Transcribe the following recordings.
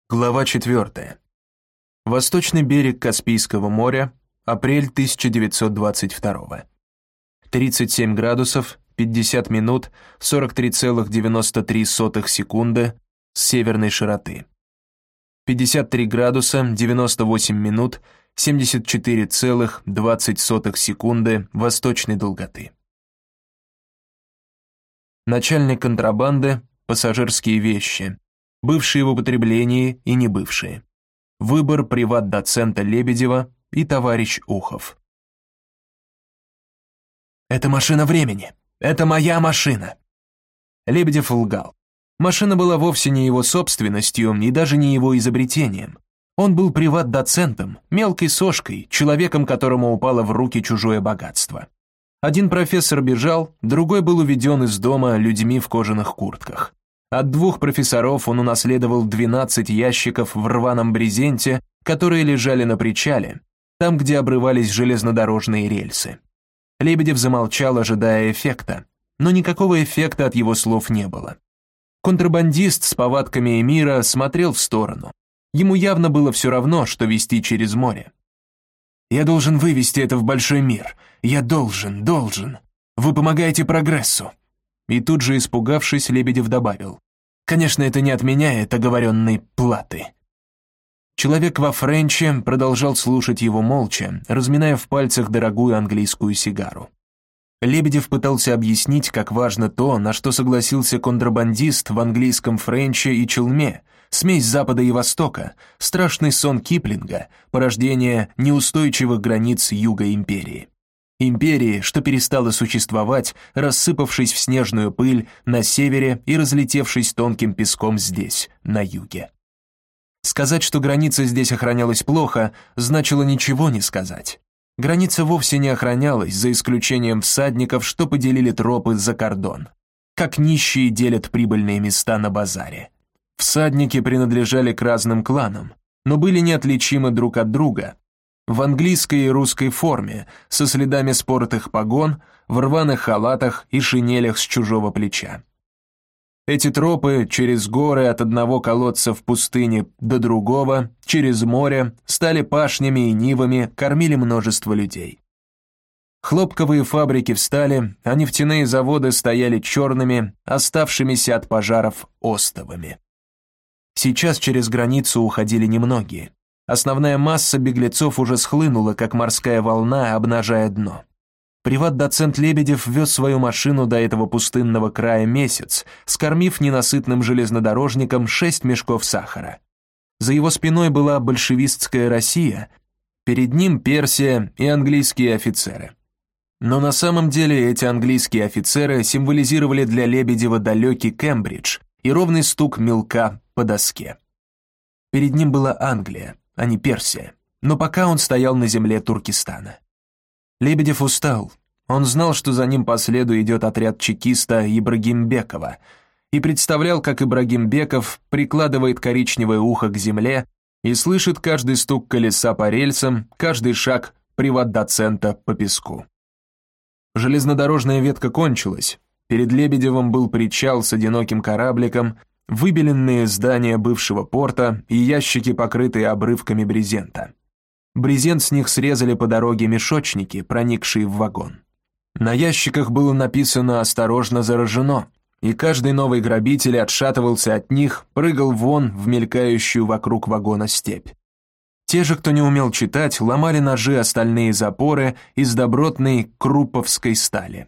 Глава 4. Восточный берег Каспийского моря, апрель 1922. 37 градусов, 50 минут, 43,93 секунды с северной широты. 53 градуса, 98 минут, 74,20 секунды восточной долготы. Начальник контрабанды, пассажирские вещи, бывшие в употреблении и не бывшие. Выбор приват-доцента Лебедева и товарищ Ухов. «Это машина времени. Это моя машина!» Лебедев лгал. Машина была вовсе не его собственностью и даже не его изобретением. Он был приват-доцентом, мелкой сошкой, человеком, которому упало в руки чужое богатство. Один профессор бежал, другой был уведен из дома людьми в кожаных куртках. От двух профессоров он унаследовал 12 ящиков в рваном брезенте, которые лежали на причале, там, где обрывались железнодорожные рельсы. Лебедев замолчал, ожидая эффекта, но никакого эффекта от его слов не было. Контрабандист с повадками эмира смотрел в сторону. Ему явно было все равно, что везти через море. «Я должен вывести это в большой мир. Я должен. Вы помогаете прогрессу». И тут же, испугавшись, Лебедев добавил: «Конечно, это не отменяет оговоренной платы». Человек во френче продолжал слушать его молча, разминая в пальцах дорогую английскую сигару. Лебедев пытался объяснить, как важно то, на что согласился контрабандист в английском френче и челме, смесь Запада и Востока, страшный сон Киплинга, порождение неустойчивых границ Юга империи. Империи, что перестала существовать, рассыпавшись в снежную пыль на севере и разлетевшись тонким песком здесь, на юге. Сказать, что граница здесь охранялась плохо, значило ничего не сказать. Граница вовсе не охранялась, за исключением всадников, что поделили тропы за кордон. Как нищие делят прибыльные места на базаре. Всадники принадлежали к разным кланам, но были неотличимы друг от друга. В английской и русской форме, со следами спортых погон, в рваных халатах и шинелях с чужого плеча. Эти тропы через горы от одного колодца в пустыне до другого, через море, стали пашнями и нивами, кормили множество людей. Хлопковые фабрики встали, а нефтяные заводы стояли черными, оставшимися от пожаров остовами. Сейчас через границу уходили немногие. Основная масса беглецов уже схлынула, как морская волна, обнажая дно. Приват-доцент Лебедев вез свою машину до этого пустынного края месяц, скормив ненасытным железнодорожникам 6 мешков сахара. За его спиной была большевистская Россия, перед ним Персия и английские офицеры. Но на самом деле эти английские офицеры символизировали для Лебедева далекий Кембридж и ровный стук мелка по доске. Перед ним была Англия, а не Персия, но пока он стоял на земле Туркестана. Лебедев устал. Он знал, что за ним по следу идет отряд чекиста Ибрагимбекова, и представлял, как Ибрагимбеков прикладывает коричневое ухо к земле и слышит каждый стук колеса по рельсам, каждый шаг приват-доцента по песку. Железнодорожная ветка кончилась. Перед Лебедевым был причал с одиноким корабликом, выбеленные здания бывшего порта и ящики, покрытые обрывками брезента. Брезент с них срезали по дороге мешочники, проникшие в вагон. На ящиках было написано «Осторожно, заражено», и каждый новый грабитель отшатывался от них, прыгал вон в мелькающую вокруг вагона степь. Те же, кто не умел читать, ломали ножи о стальные запоры из добротной крупповской стали.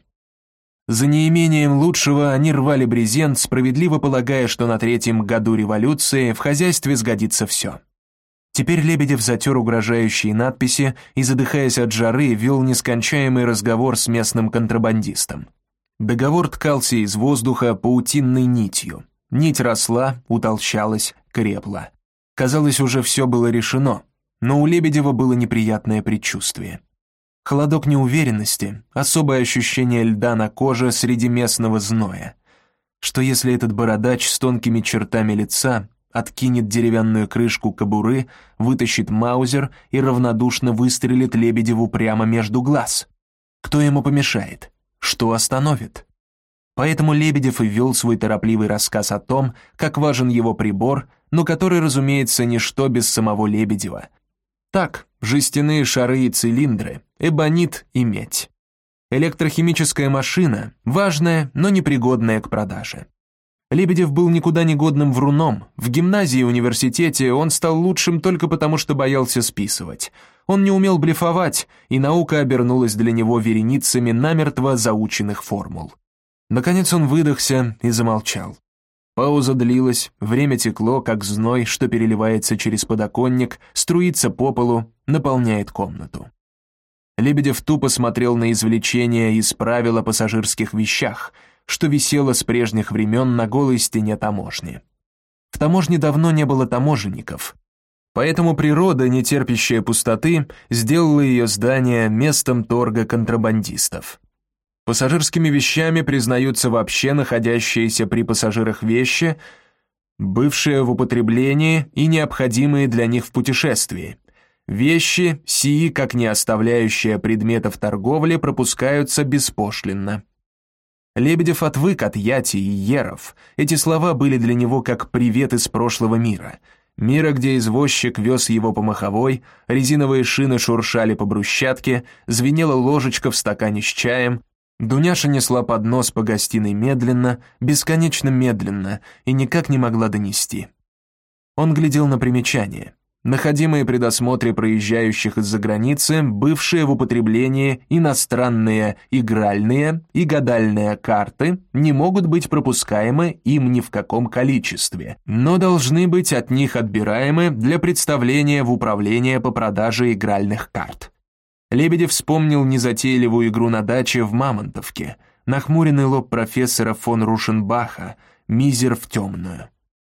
За неимением лучшего они рвали брезент, справедливо полагая, что на 3-м году революции в хозяйстве сгодится все. Теперь Лебедев затер угрожающие надписи и, задыхаясь от жары, вел нескончаемый разговор с местным контрабандистом. Договор ткался из воздуха паутинной нитью. Нить росла, утолщалась, крепла. Казалось, уже все было решено, но у Лебедева было неприятное предчувствие. Холодок неуверенности, особое ощущение льда на коже среди местного зноя. Что если этот бородач с тонкими чертами лица откинет деревянную крышку кобуры, вытащит маузер и равнодушно выстрелит Лебедеву прямо между глаз? Кто ему помешает? Что остановит? Поэтому Лебедев и вел свой торопливый рассказ о том, как важен его прибор, но который, разумеется, ничто без самого Лебедева. Так, жестяные шары и цилиндры, эбонит и медь. Электрохимическая машина, важная, но непригодная к продаже. Лебедев был никуда не годным вруном. В гимназии и университете он стал лучшим только потому, что боялся списывать. Он не умел блефовать, и наука обернулась для него вереницами намертво заученных формул. Наконец он выдохся и замолчал. Пауза длилась, время текло, как зной, что переливается через подоконник, струится по полу, наполняет комнату. Лебедев тупо смотрел на извлечение из правил о пассажирских вещах, что висело с прежних времен на голой стене таможни. В таможне давно не было таможенников, поэтому природа, не терпящая пустоты, сделала ее здание местом торга контрабандистов. Пассажирскими вещами признаются вообще находящиеся при пассажирах вещи, бывшие в употреблении и необходимые для них в путешествии. Вещи, сии, как не оставляющие предметов торговли, пропускаются беспошлинно. Лебедев отвык от яти и еров. Эти слова были для него как привет из прошлого мира. Мира, где извозчик вез его по маховой, резиновые шины шуршали по брусчатке, звенела ложечка в стакане с чаем, Дуняша несла поднос по гостиной медленно, бесконечно медленно, и никак не могла донести. Он глядел на примечания. Находимые при досмотре проезжающих из-за границы, бывшие в употреблении иностранные игральные и гадальные карты не могут быть пропускаемы им ни в каком количестве, но должны быть от них отбираемы для представления в управление по продаже игральных карт. Лебедев вспомнил незатейливую игру на даче в Мамонтовке, нахмуренный лоб профессора фон Рушенбаха, мизер в темную.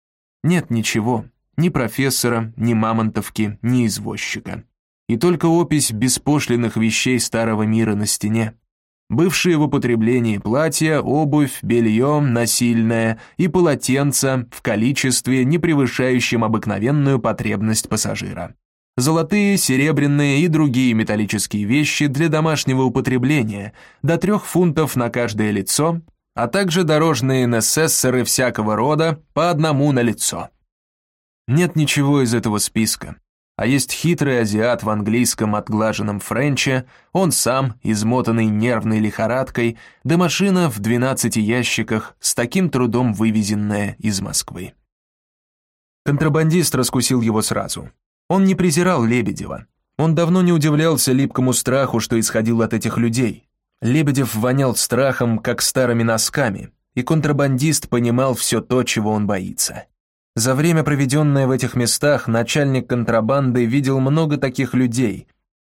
Нет ничего. Ни профессора, ни Мамонтовки, ни извозчика. И только опись беспошлинных вещей старого мира на стене. Бывшие в употреблении платья, обувь, белье, насильное и полотенца в количестве, не превышающем обыкновенную потребность пассажира. Золотые, серебряные и другие металлические вещи для домашнего употребления, до 3 фунтов на каждое лицо, а также дорожные несессоры всякого рода по 1 на лицо. Нет ничего из этого списка, а есть хитрый азиат в английском отглаженном френче, он сам, измотанный нервной лихорадкой, да машина в 12 ящиках, с таким трудом вывезенная из Москвы. Контрабандист раскусил его сразу. Он не презирал Лебедева. Он давно не удивлялся липкому страху, что исходил от этих людей. Лебедев вонял страхом, как старыми носками, и контрабандист понимал все то, чего он боится. За время, проведенное в этих местах, начальник контрабанды видел много таких людей,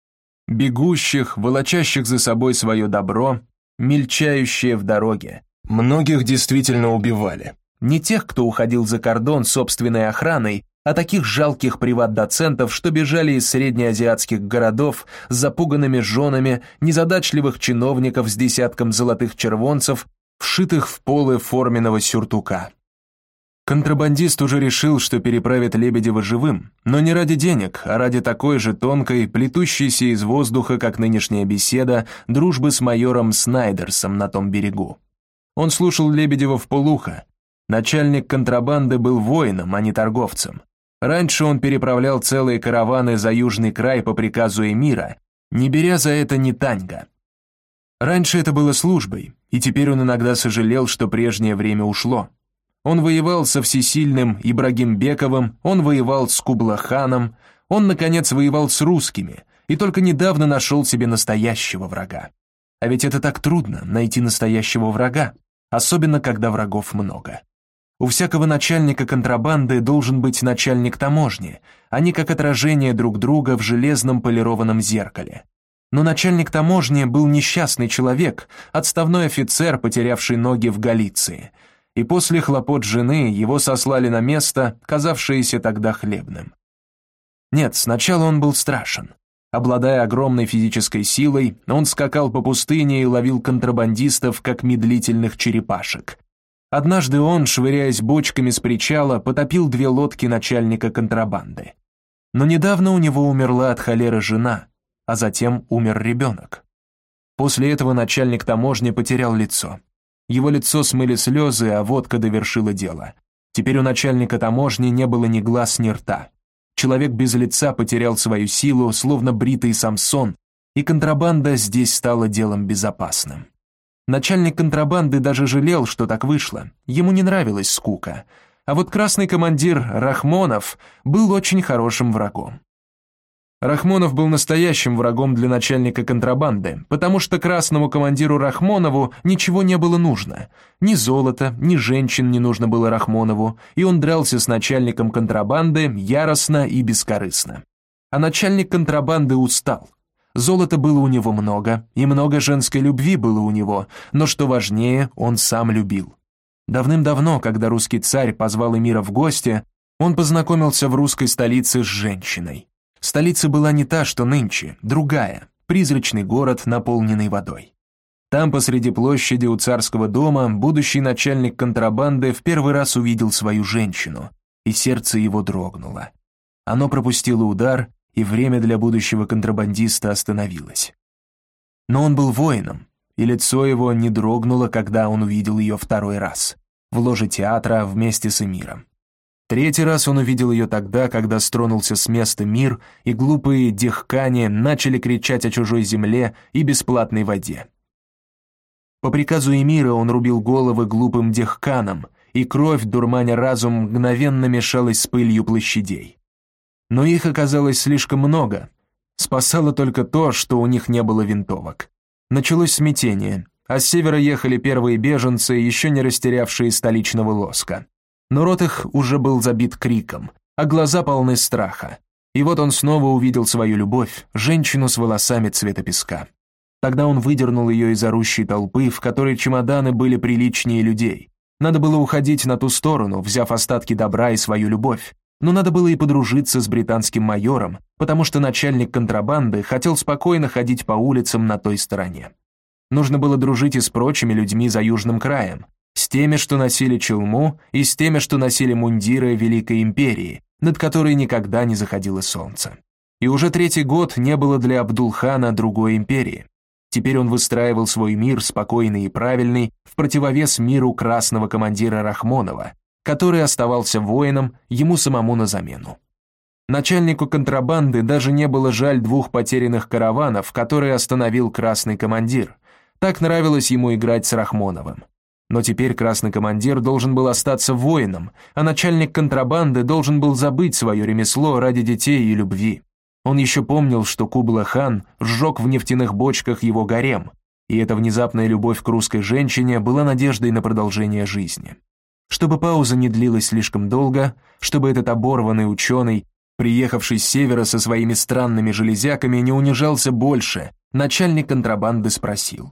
бегущих, волочащих за собой свое добро, мельчающие в дороге. Многих действительно убивали. Не тех, кто уходил за кордон собственной охраной, а таких жалких приват-доцентов, что бежали из среднеазиатских городов с запуганными женами, незадачливых чиновников с десятком золотых червонцев, вшитых в полы форменного сюртука. Контрабандист уже решил, что переправит Лебедева живым, но не ради денег, а ради такой же тонкой, плетущейся из воздуха, как нынешняя беседа, дружбы с майором Снайдерсом на том берегу. Он слушал Лебедева вполуха. Начальник контрабанды был воином, а не торговцем. Раньше он переправлял целые караваны за южный край по приказу эмира, не беря за это ни таньга. Раньше это было службой, и теперь он иногда сожалел, что прежнее время ушло. Он воевал со всесильным Ибрагимбековым, он воевал с Кублаханом, он, наконец, воевал с русскими, и только недавно нашел себе настоящего врага. А ведь это так трудно, найти настоящего врага, особенно когда врагов много. У всякого начальника контрабанды должен быть начальник таможни, они как отражение друг друга в железном полированном зеркале. Но начальник таможни был несчастный человек, отставной офицер, потерявший ноги в Галиции, и после хлопот жены его сослали на место, казавшееся тогда хлебным. Нет, сначала он был страшен. Обладая огромной физической силой, он скакал по пустыне и ловил контрабандистов, как медлительных черепашек. Однажды он, швыряясь бочками с причала, потопил 2 лодки начальника контрабанды. Но недавно у него умерла от холеры жена, а затем умер ребенок. После этого начальник таможни потерял лицо. Его лицо смыли слезы, а водка довершила дело. Теперь у начальника таможни не было ни глаз, ни рта. Человек без лица потерял свою силу, словно бритый Самсон, и контрабанда здесь стала делом безопасным. Начальник контрабанды даже жалел, что так вышло. Ему не нравилась скука. А вот красный командир Рахмонов был очень хорошим врагом. Рахмонов был настоящим врагом для начальника контрабанды, потому что красному командиру Рахмонову ничего не было нужно. Ни золота, ни женщин не нужно было Рахмонову, и он дрался с начальником контрабанды яростно и бескорыстно. А начальник контрабанды устал. Золота было у него много, и много женской любви было у него, но что важнее, он сам любил. Давным-давно, когда русский царь позвал эмира в гости, он познакомился в русской столице с женщиной. Столица была не та, что нынче, другая, призрачный город, наполненный водой. Там, посреди площади у царского дома, будущий начальник контрабанды в первый раз увидел свою женщину, и сердце его дрогнуло. Оно пропустило удар, и время для будущего контрабандиста остановилось. Но он был воином, и лицо его не дрогнуло, когда он увидел ее второй раз, в ложе театра вместе с эмиром. Третий раз он увидел ее тогда, когда стронулся с места мир, и глупые дехкани начали кричать о чужой земле и бесплатной воде. По приказу эмира он рубил головы глупым дехканам, и кровь, дурманя разум, мгновенно мешалась с пылью площадей. Но их оказалось слишком много. Спасало только то, что у них не было винтовок. Началось смятение, а с севера ехали первые беженцы, еще не растерявшие столичного лоска. Но рот их уже был забит криком, а глаза полны страха. И вот он снова увидел свою любовь, женщину с волосами цвета песка. Тогда он выдернул ее из орущей толпы, в которой чемоданы были приличнее людей. Надо было уходить на ту сторону, взяв остатки добра и свою любовь. Но надо было и подружиться с британским майором, потому что начальник контрабанды хотел спокойно ходить по улицам на той стороне. Нужно было дружить и с прочими людьми за Южным краем, с теми, что носили челму, и с теми, что носили мундиры Великой империи, над которой никогда не заходило солнце. И уже третий год не было для Абдул-хана другой империи. Теперь он выстраивал свой мир, спокойный и правильный, в противовес миру красного командира Рахмонова, который оставался воином, ему самому на замену. Начальнику контрабанды даже не было жаль двух потерянных караванов, которые остановил красный командир. Так нравилось ему играть с Рахмоновым. Но теперь красный командир должен был остаться воином, а начальник контрабанды должен был забыть свое ремесло ради детей и любви. Он еще помнил, что Кубла-хан сжег в нефтяных бочках его гарем, и эта внезапная любовь к русской женщине была надеждой на продолжение жизни. Чтобы пауза не длилась слишком долго, чтобы этот оборванный ученый, приехавший с севера со своими странными железяками, не унижался больше, начальник контрабанды спросил: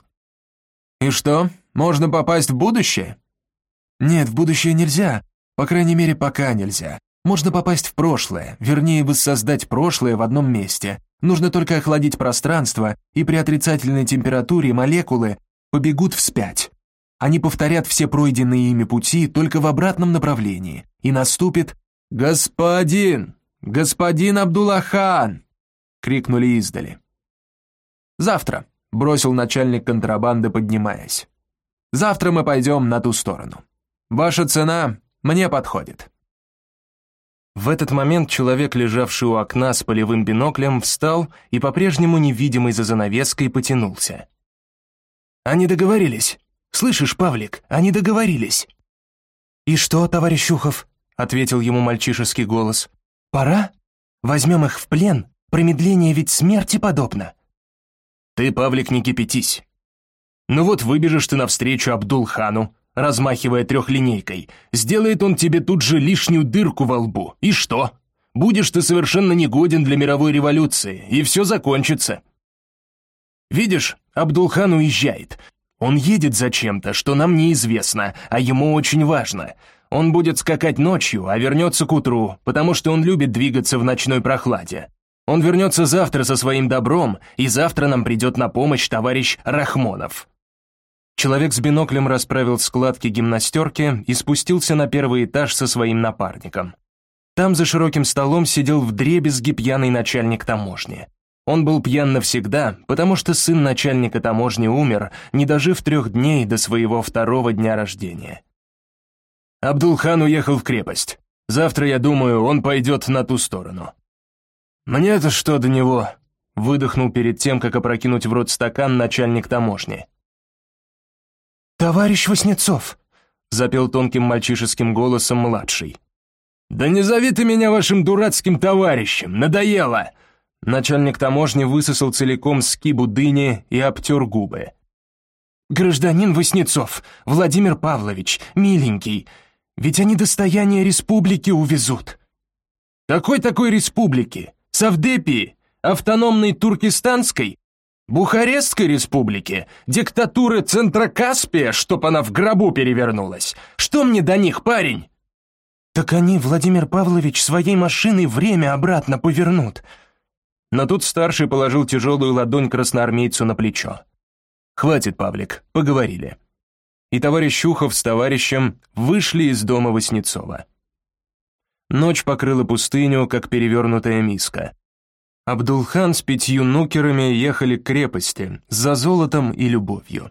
«И что, можно попасть в будущее?» «Нет, в будущее нельзя, по крайней мере, пока нельзя. Можно попасть в прошлое, вернее, воссоздать прошлое в одном месте. Нужно только охладить пространство, и при отрицательной температуре молекулы побегут вспять. Они повторят все пройденные ими пути только в обратном направлении, и наступит «Господин! Господин Абдулла-хан!» — крикнули издали. «Завтра», — бросил начальник контрабанды, поднимаясь. «Завтра мы пойдем на ту сторону. Ваша цена мне подходит». В этот момент человек, лежавший у окна с полевым биноклем, встал и, по-прежнему невидимый за занавеской, потянулся. «Они договорились. Слышишь, Павлик, они договорились». «И что, товарищ Шухов?» — ответил ему мальчишеский голос. «Пора? Возьмем их в плен. Промедление ведь смерти подобно». «Ты, Павлик, не кипятись. Ну вот выбежишь ты навстречу Абдул-хану, размахивая трехлинейкой. Сделает он тебе тут же лишнюю дырку во лбу. И что? Будешь ты совершенно негоден для мировой революции, и все закончится. Видишь, Абдул-хан уезжает. Он едет зачем-то, что нам неизвестно, а ему очень важно. Он будет скакать ночью, а вернется к утру, потому что он любит двигаться в ночной прохладе. Он вернется завтра со своим добром, и завтра нам придет на помощь товарищ Рахмонов». Человек с биноклем расправил складки гимнастерки и спустился на первый этаж со своим напарником. Там за широким столом сидел вдребезги пьяный начальник таможни. Он был пьян навсегда, потому что сын начальника таможни умер, не дожив 3 дней до своего 2-го дня рождения. Абдулхан уехал в крепость. Завтра, я думаю, он пойдет на ту сторону. Мне-то что до него? Выдохнул перед тем, как опрокинуть в рот стакан начальник таможни. «Товарищ Васнецов!» — запел тонким мальчишеским голосом младший. «Да не зови ты меня вашим дурацким товарищем, надоело!» Начальник таможни высосал целиком скибу дыни и обтер губы. «Гражданин Васнецов, Владимир Павлович, миленький, ведь они достояние республики увезут». «Какой такой республики? Савдепии? Автономной Туркестанской? Бухарестской республики? Диктатуры Центрокаспия, чтоб она в гробу перевернулась? Что мне до них, парень?» «Так они, Владимир Павлович, своей машиной время обратно повернут». Но тут старший положил тяжелую ладонь красноармейцу на плечо. «Хватит, Павлик, поговорили». И товарищ Ухов с товарищем вышли из дома Васнецова. Ночь покрыла пустыню, как перевернутая миска. Абдулхан с 5 нукерами ехали к крепости за золотом и любовью.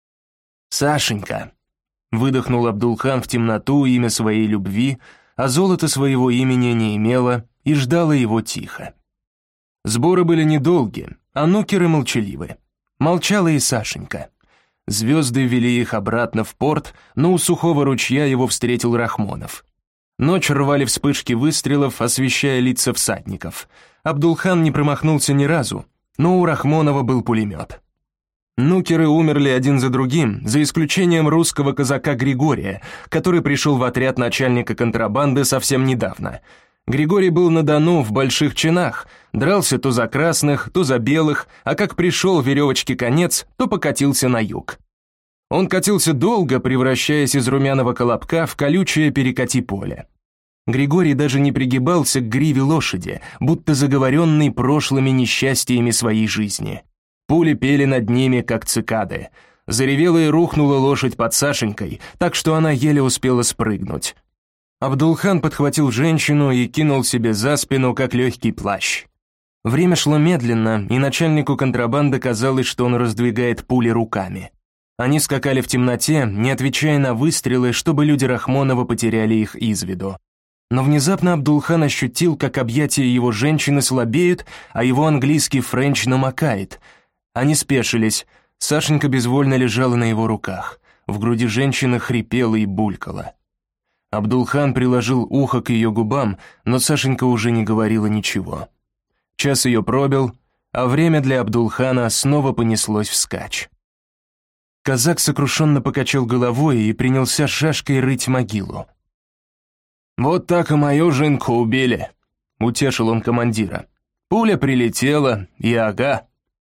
«Сашенька», — выдохнул Абдулхан в темноту имя своей любви, а золото своего имени не имело и ждало его тихо. Сборы были недолги, а нукеры молчаливы. Молчала и Сашенька. Звезды вели их обратно в порт, но у сухого ручья его встретил Рахмонов. Ночь рвали вспышки выстрелов, освещая лица всадников. Абдулхан не промахнулся ни разу, но у Рахмонова был пулемет. Нукеры умерли один за другим, за исключением русского казака Григория, который пришел в отряд начальника контрабанды совсем недавно. Григорий был на Дону в больших чинах, дрался то за красных, то за белых, а как пришел веревочке конец, то покатился на юг. Он катился долго, превращаясь из румяного колобка в колючее перекати поле. Григорий даже не пригибался к гриве лошади, будто заговоренный прошлыми несчастьями своей жизни. Пули пели над ними, как цикады. Заревела и рухнула лошадь под Сашенькой, так что она еле успела спрыгнуть. Абдулхан подхватил женщину и кинул себе за спину, как легкий плащ. Время шло медленно, и начальнику контрабанды казалось, что он раздвигает пули руками. Они скакали в темноте, не отвечая на выстрелы, чтобы люди Рахмонова потеряли их из виду. Но внезапно Абдулхан ощутил, как объятия его женщины слабеют, а его английский френч намокает. Они спешились. Сашенька безвольно лежала на его руках. В груди женщины хрипела и булькала. Абдулхан приложил ухо к ее губам, но Сашенька уже не говорила ничего. Час ее пробил, а время для Абдулхана снова понеслось вскачь. Казак сокрушенно покачал головой и принялся шашкой рыть могилу. «Вот так и мою жинку убили», — утешил он командира. «Пуля прилетела, и ага».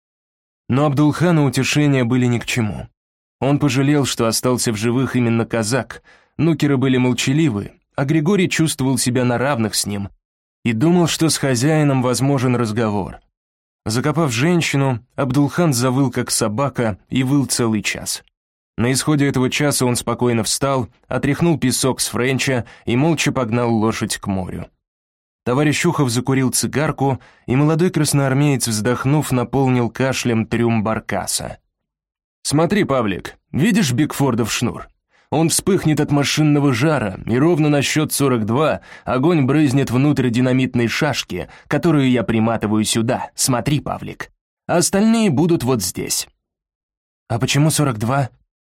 Но Абдулхану утешения были ни к чему. Он пожалел, что остался в живых именно казак. Нукеры были молчаливы, а Григорий чувствовал себя на равных с ним и думал, что с хозяином возможен разговор. Закопав женщину, Абдулхан завыл как собака и выл целый час. На исходе этого часа он спокойно встал, отряхнул песок с френча и молча погнал лошадь к морю. Товарищ Ухов закурил цигарку, и молодой красноармеец, вздохнув, наполнил кашлем трюм баркаса. «Смотри, Павлик, видишь Бигфордов шнур? Он вспыхнет от машинного жара, и ровно на счет 42 огонь брызнет внутрь динамитной шашки, которую я приматываю сюда. Смотри, Павлик. А остальные будут вот здесь». «А почему 42?»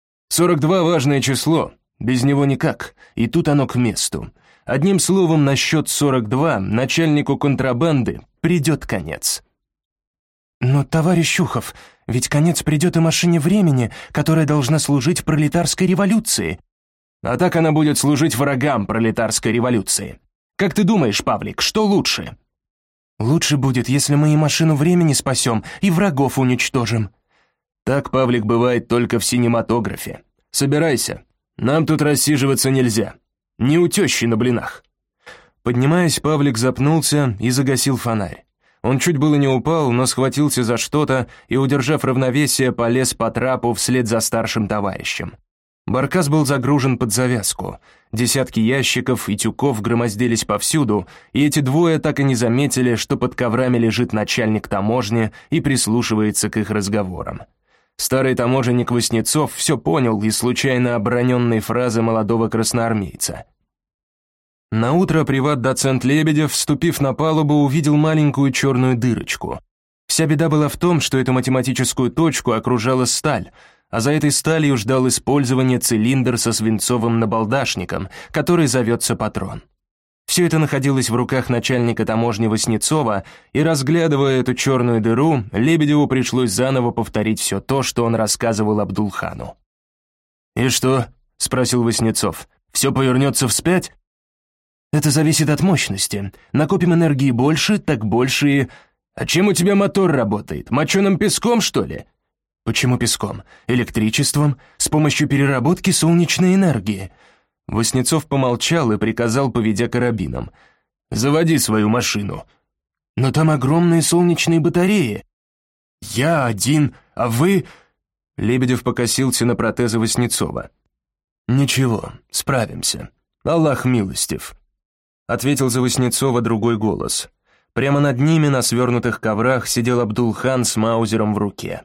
42 важное число, без него никак, и тут оно к месту. Одним словом, на счет 42 начальнику контрабанды придет конец. «Но, товарищ Ухов, ведь конец придет и машине времени, которая должна служить пролетарской революции». А так она будет служить врагам пролетарской революции. Как ты думаешь, Павлик, что лучше? «Лучше будет, если мы и машину времени спасем, и врагов уничтожим». Так, Павлик, бывает только в синематографе. Собирайся, нам тут рассиживаться нельзя. Не у тещи на блинах». Поднимаясь, Павлик запнулся и загасил фонарь. Он чуть было не упал, но схватился за что-то и, удержав равновесие, полез по трапу вслед за старшим товарищем. Баркас был загружен под завязку. Десятки ящиков и тюков громоздились повсюду, и эти двое так и не заметили, что под коврами лежит начальник таможни и прислушивается к их разговорам. Старый таможенник Васнецов все понял из случайно оброненной фразы молодого красноармейца. Наутро приват-доцент Лебедев, вступив на палубу, увидел маленькую черную дырочку. Вся беда была в том, что эту математическую точку окружала сталь, а за этой сталью ждал использования цилиндр со свинцовым набалдашником, который зовется патрон. Все это находилось в руках начальника таможни Васнецова, и, разглядывая эту черную дыру, Лебедеву пришлось заново повторить все то, что он рассказывал Абдулхану. «И что?» — спросил Васнецов. «Все повернется вспять?» «Это зависит от мощности. Накопим энергии больше, так больше и...» «А чем у тебя мотор работает? Моченым песком, что ли?» «Почему песком? Электричеством, с помощью переработки солнечной энергии». Васнецов помолчал и приказал, поведя карабином. «Заводи свою машину». «Но там огромные солнечные батареи». «Я один, а вы...» Лебедев покосился на протезы Васнецова. «Ничего, справимся. Аллах милостив», — ответил за Васнецова другой голос. Прямо над ними на свернутых коврах сидел Абдулхан с маузером в руке.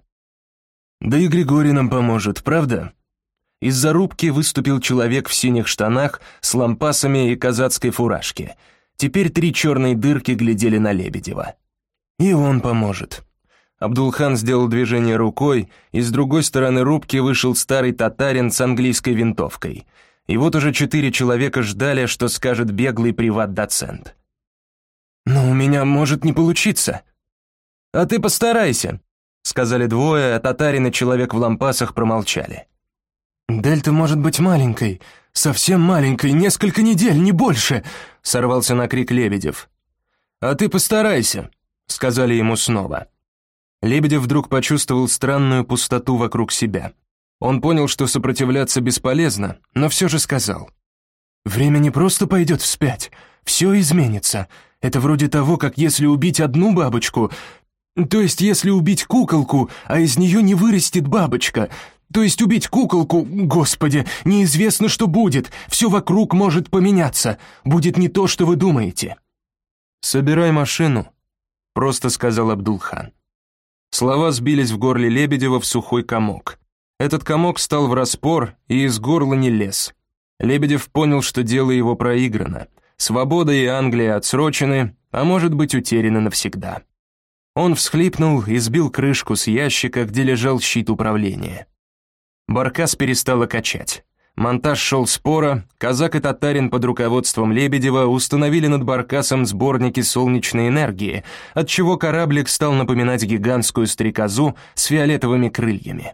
«Да и Григорий нам поможет, правда?» Из-за рубки выступил человек в синих штанах с лампасами и казацкой фуражке. Теперь 3 черные дырки глядели на Лебедева. «И он поможет». Абдулхан сделал движение рукой, и с другой стороны рубки вышел старый татарин с английской винтовкой. И вот уже 4 человека ждали, что скажет беглый приват-доцент. «Но у меня может не получиться». «А ты постарайся», — сказали двое, а татарин и человек в лампасах промолчали. «Дельта может быть маленькой, совсем маленькой, несколько недель, не больше», — сорвался на крик Лебедев. «А ты постарайся», — сказали ему снова. Лебедев вдруг почувствовал странную пустоту вокруг себя. Он понял, что сопротивляться бесполезно, но все же сказал. «Время не просто пойдет вспять, все изменится. Это вроде того, как если убить одну бабочку, то есть если убить куколку, а из нее не вырастет бабочка, то есть убить куколку, господи, неизвестно, что будет, все вокруг может поменяться, будет не то, что вы думаете». «Собирай машину», — просто сказал Абдулхан. Слова сбились в горле Лебедева в сухой комок. Этот комок стал враспор и из горла не лез. Лебедев понял, что дело его проиграно. Свобода и Англия отсрочены, а может быть утеряны навсегда. Он всхлипнул и сбил крышку с ящика, где лежал щит управления. Баркас перестало качать. Монтаж шел споро, казак и татарин под руководством Лебедева установили над баркасом сборники солнечной энергии, отчего кораблик стал напоминать гигантскую стрекозу с фиолетовыми крыльями.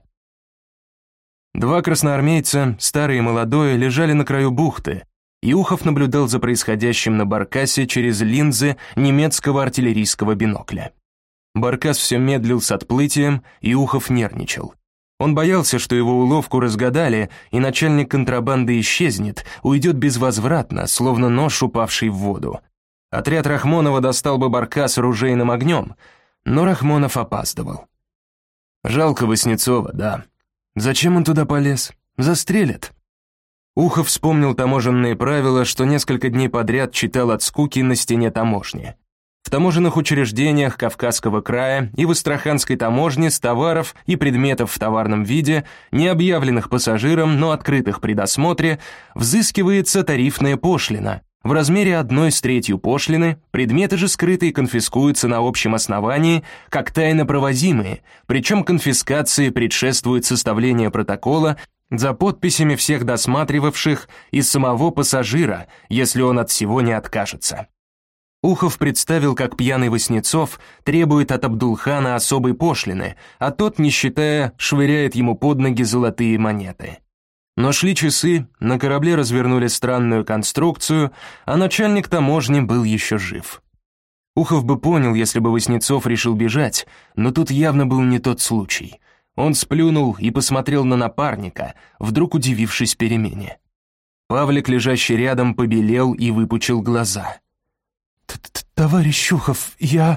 2 красноармейца, старый и молодой, лежали на краю бухты, и Ухов наблюдал за происходящим на баркасе через линзы немецкого артиллерийского бинокля. Баркас все медлил с отплытием, и Ухов нервничал. Он боялся, что его уловку разгадали, и начальник контрабанды исчезнет, уйдет безвозвратно, словно нож, упавший в воду. Отряд Рахмонова достал бы баркас ружейным огнем, но Рахмонов опаздывал. Жалко Васнецова, да. Зачем он туда полез? Застрелят. Ухов вспомнил таможенные правила, что несколько дней подряд читал от скуки на стене таможни. В таможенных учреждениях Кавказского края и в Астраханской таможне с товаров и предметов в товарном виде, не объявленных пассажирам, но открытых при досмотре, взыскивается тарифная пошлина. В размере 1/3 пошлины предметы же скрытые конфискуются на общем основании, как тайно провозимые, причем конфискации предшествует составление протокола за подписями всех досматривавших и самого пассажира, если он от всего не откажется. Ухов представил, как пьяный Васнецов требует от Абдулхана особой пошлины, а тот, не считая, швыряет ему под ноги золотые монеты. Но шли часы, на корабле развернули странную конструкцию, а начальник таможни был еще жив. Ухов бы понял, если бы Васнецов решил бежать, но тут явно был не тот случай. Он сплюнул и посмотрел на напарника, вдруг удивившись перемене. Павлик, лежащий рядом, побелел и выпучил глаза. «Товарищ Ухов, я,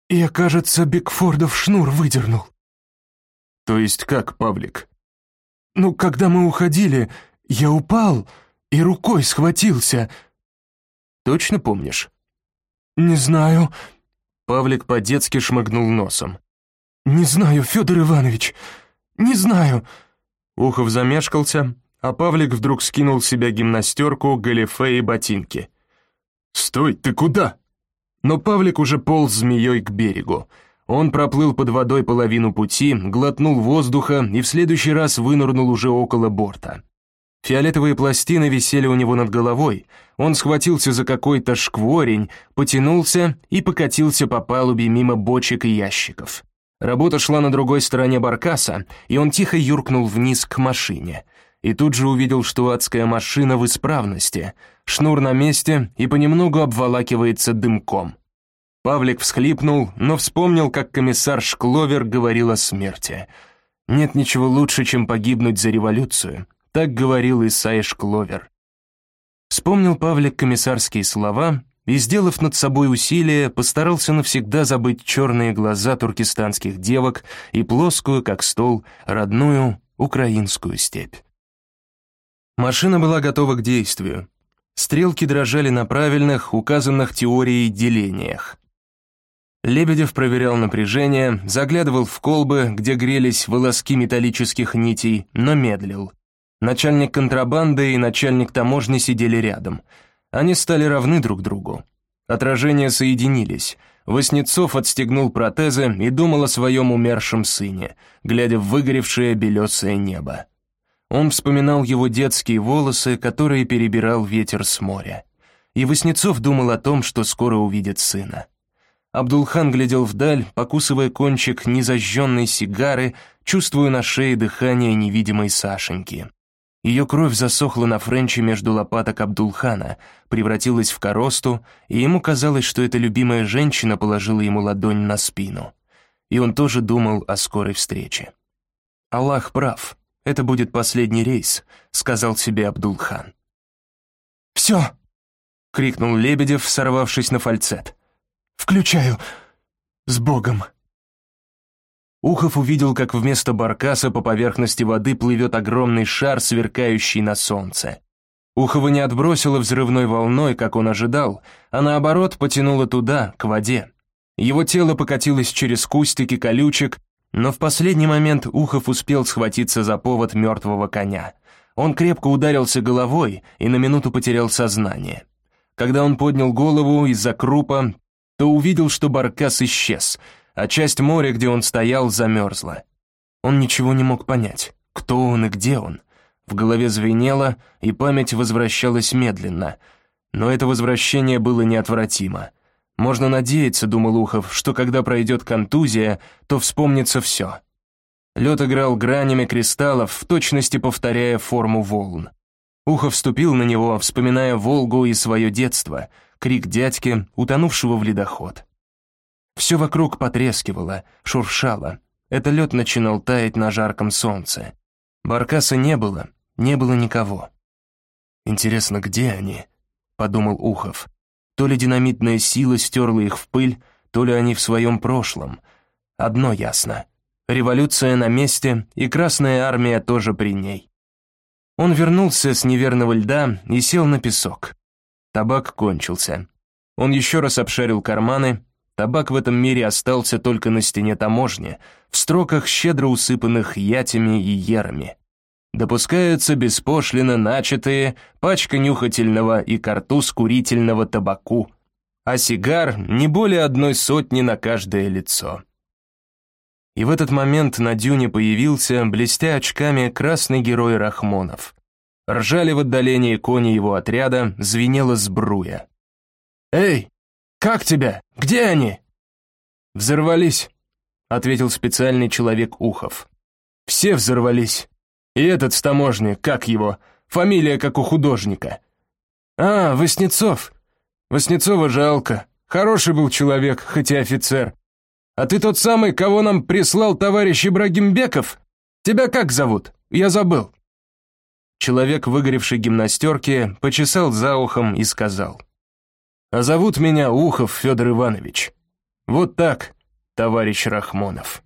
кажется, Бигфордов шнур выдернул». «То есть как, Павлик?» «Ну, когда мы уходили, я упал и рукой схватился». «Точно помнишь?» «Не знаю». Павлик по-детски шмыгнул носом. «Не знаю, Федор Иванович, не знаю». Ухов замешкался, а Павлик вдруг скинул с себя гимнастерку, галифе и ботинки. «Стой, ты куда?» Но Павлик уже полз змеей к берегу. Он проплыл под водой половину пути, глотнул воздуха и в следующий раз вынырнул уже около борта. Фиолетовые пластины висели у него над головой, он схватился за какой-то шкворень, потянулся и покатился по палубе мимо бочек и ящиков. Работа шла на другой стороне баркаса, и он тихо юркнул вниз к машине. И тут же увидел, что адская машина в исправности, шнур на месте и понемногу обволакивается дымком. Павлик всхлипнул, но вспомнил, как комиссар Шкловер говорил о смерти. «Нет ничего лучше, чем погибнуть за революцию», так говорил Исайя Шкловер. Вспомнил Павлик комиссарские слова и, сделав над собой усилие, постарался навсегда забыть черные глаза туркестанских девок и плоскую, как стол, родную украинскую степь. Машина была готова к действию. Стрелки дрожали на правильных, указанных теорией делениях. Лебедев проверял напряжение, заглядывал в колбы, где грелись волоски металлических нитей, но медлил. Начальник контрабанды и начальник таможни сидели рядом. Они стали равны друг другу. Отражения соединились. Васнецов отстегнул протезы и думал о своем умершем сыне, глядя в выгоревшее белесое небо. Он вспоминал его детские волосы, которые перебирал ветер с моря. И Васнецов думал о том, что скоро увидит сына. Абдулхан глядел вдаль, покусывая кончик незажженной сигары, чувствуя на шее дыхание невидимой Сашеньки. Ее кровь засохла на френче между лопаток Абдулхана, превратилась в коросту, и ему казалось, что эта любимая женщина положила ему ладонь на спину. И он тоже думал о скорой встрече. «Аллах прав, это будет последний рейс», — сказал себе Абдулхан. «Все!» — крикнул Лебедев, сорвавшись на фальцет. «Включаю. С Богом!» Ухов увидел, как вместо баркаса по поверхности воды плывет огромный шар, сверкающий на солнце. Ухова не отбросило взрывной волной, как он ожидал, а наоборот потянуло туда, к воде. Его тело покатилось через кустики колючек, но в последний момент Ухов успел схватиться за повод мертвого коня. Он крепко ударился головой и на минуту потерял сознание. Когда он поднял голову из-за крупа, то увидел, что баркас исчез, а часть моря, где он стоял, замерзла. Он ничего не мог понять, кто он и где он. В голове звенело, и память возвращалась медленно. Но это возвращение было неотвратимо. Можно надеяться, думал Ухов, что когда пройдет контузия, то вспомнится все. Лед играл гранями кристаллов, в точности повторяя форму волн. Ухов вступил на него, вспоминая Волгу и свое детство, крик дядьки, утонувшего в ледоход. Все вокруг потрескивало, шуршало. Это лед начинал таять на жарком солнце. Баркаса не было никого. «Интересно, где они?» — подумал Ухов. То ли динамитная сила стерла их в пыль, то ли они в своем прошлом. Одно ясно. Революция на месте, и Красная Армия тоже при ней. Он вернулся с неверного льда и сел на песок. Табак кончился. Он еще раз обшарил карманы. Табак в этом мире остался только на стене таможни, в строках, щедро усыпанных ятями и ерами. Допускаются беспошлино начатые пачка нюхательного и картуз курительного табаку, а сигар не более 1 сотни на каждое лицо. И в этот момент на дюне появился, блестя очками, красный герой Рахмонов. Ржали в отдалении кони его отряда, звенела сбруя. «Эй, как тебя? Где они?» «Взорвались», — ответил специальный человек Ухов. «Все взорвались. И этот с таможни, как его, фамилия как у художника». «А, Васнецов. Васнецова жалко. Хороший был человек, хоть и офицер. А ты тот самый, кого нам прислал товарищ Ибрагимбеков? Тебя как зовут? Я забыл». Человек, выгоревший гимнастерке, почесал за ухом и сказал: «А зовут меня Ухов Федор Иванович. Вот так, товарищ Рахмонов».